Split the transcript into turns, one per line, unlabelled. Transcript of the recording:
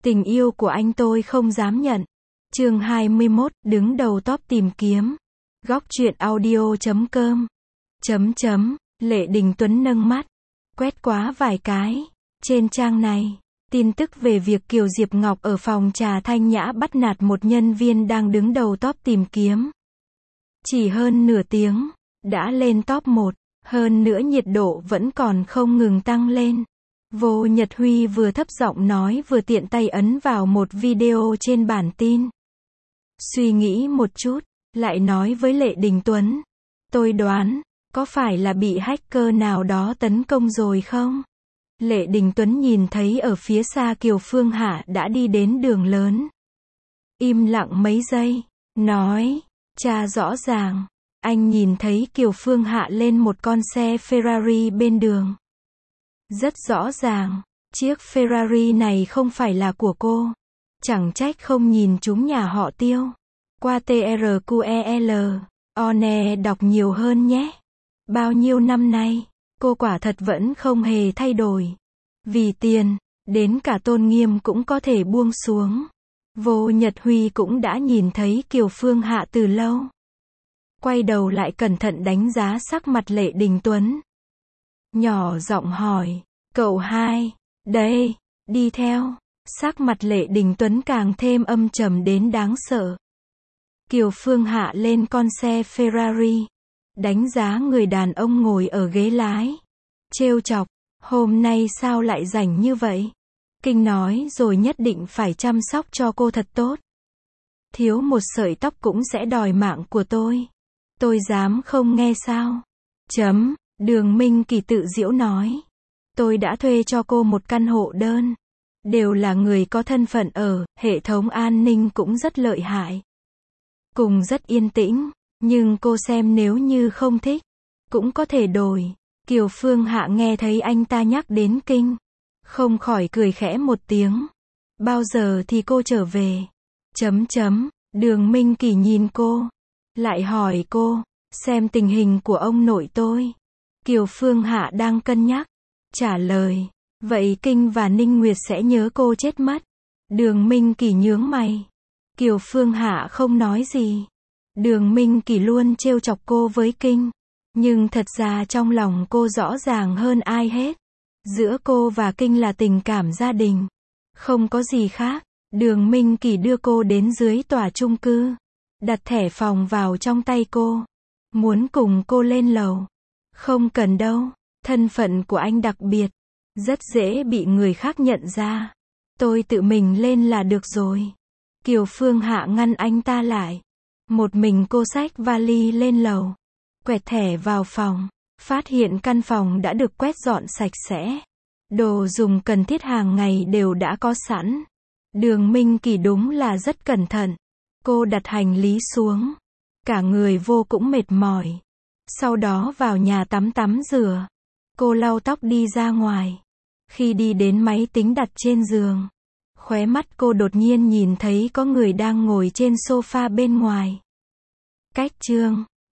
Tình yêu của anh tôi không dám nhận. Chương 21, đứng đầu top tìm kiếm. Góc truyện audio.com. Lệ Đình Tuấn nâng mắt, quét qua vài cái. Trên trang này, tin tức về việc Kiều Diệp Ngọc ở phòng trà Thanh Nhã bắt nạt một nhân viên đang đứng đầu top tìm kiếm. Chỉ hơn nửa tiếng, đã lên top 1, hơn nữa nhiệt độ vẫn còn không ngừng tăng lên. Vô Nhật Huy vừa thấp giọng nói vừa tiện tay ấn vào một video trên bản tin. Suy nghĩ một chút, lại nói với Lệ Đình Tuấn. Tôi đoán, có phải là bị hacker nào đó tấn công rồi không? Lệ Đình Tuấn nhìn thấy ở phía xa Kiều Phương Hạ đã đi đến đường lớn. Im lặng mấy giây, nói, cha rõ ràng. Anh nhìn thấy Kiều Phương Hạ lên một con xe Ferrari bên đường. Rất rõ ràng, chiếc Ferrari này không phải là của cô. Chẳng trách không nhìn chúng nhà họ Tiêu. Qua TRQEL, One đọc nhiều hơn nhé. Bao nhiêu năm nay, cô quả thật vẫn không hề thay đổi. Vì tiền, đến cả tôn nghiêm cũng có thể buông xuống. Vô Nhật Huy cũng đã nhìn thấy Kiều Phương Hạ từ lâu. Quay đầu lại cẩn thận đánh giá sắc mặt Lệ Đình Tuấn. Nhỏ giọng hỏi, cậu hai, đây, đi theo. Sắc mặt Lệ Đình Tuấn càng thêm âm trầm đến đáng sợ. Kiều Phương Hạ lên con xe Ferrari. Đánh giá người đàn ông ngồi ở ghế lái. Trêu chọc, hôm nay sao lại rảnh như vậy? Kinh nói rồi nhất định phải chăm sóc cho cô thật tốt. Thiếu một sợi tóc cũng sẽ đòi mạng của tôi. Tôi dám không nghe sao? Đường Minh Kỳ tự giễu nói. Tôi đã thuê cho cô một căn hộ đơn. Đều là người có thân phận ở, hệ thống an ninh cũng rất lợi hại. Cùng rất yên tĩnh, nhưng cô xem nếu như không thích, cũng có thể đổi. Kiều Phương Hạ nghe thấy anh ta nhắc đến Kinh. Không khỏi cười khẽ một tiếng. Bao giờ thì cô trở về? Đường Minh Kỳ nhìn cô. Lại hỏi cô, xem tình hình của ông nội tôi. Kiều Phương Hạ đang cân nhắc. Trả lời, vậy Kinh và Ninh Nguyệt sẽ nhớ cô chết mất. Đường Minh Kỳ nhướng mày. Kiều Phương Hạ không nói gì. Đường Minh Kỳ luôn trêu chọc cô với Kinh. Nhưng thật ra trong lòng cô rõ ràng hơn ai hết. Giữa cô và Kinh là tình cảm gia đình. Không có gì khác. Đường Minh Kỳ đưa cô đến dưới tòa chung cư. Đặt thẻ phòng vào trong tay cô. Muốn cùng cô lên lầu. Không cần đâu. Thân phận của anh đặc biệt. Rất dễ bị người khác nhận ra. Tôi tự mình lên là được rồi. Kiều Phương Hạ ngăn anh ta lại. Một mình cô xách vali lên lầu. Quẹt thẻ vào phòng. Phát hiện căn phòng đã được quét dọn sạch sẽ. Đồ dùng cần thiết hàng ngày đều đã có sẵn. Đường Minh Kỳ đúng là rất cẩn thận. Cô đặt hành lý xuống. Cả người vô cũng mệt mỏi. Sau đó vào nhà tắm rửa. Cô lau tóc đi ra ngoài. Khi đi đến máy tính đặt trên giường, khóe mắt cô đột nhiên nhìn thấy có người đang ngồi trên sofa bên ngoài. Cách chương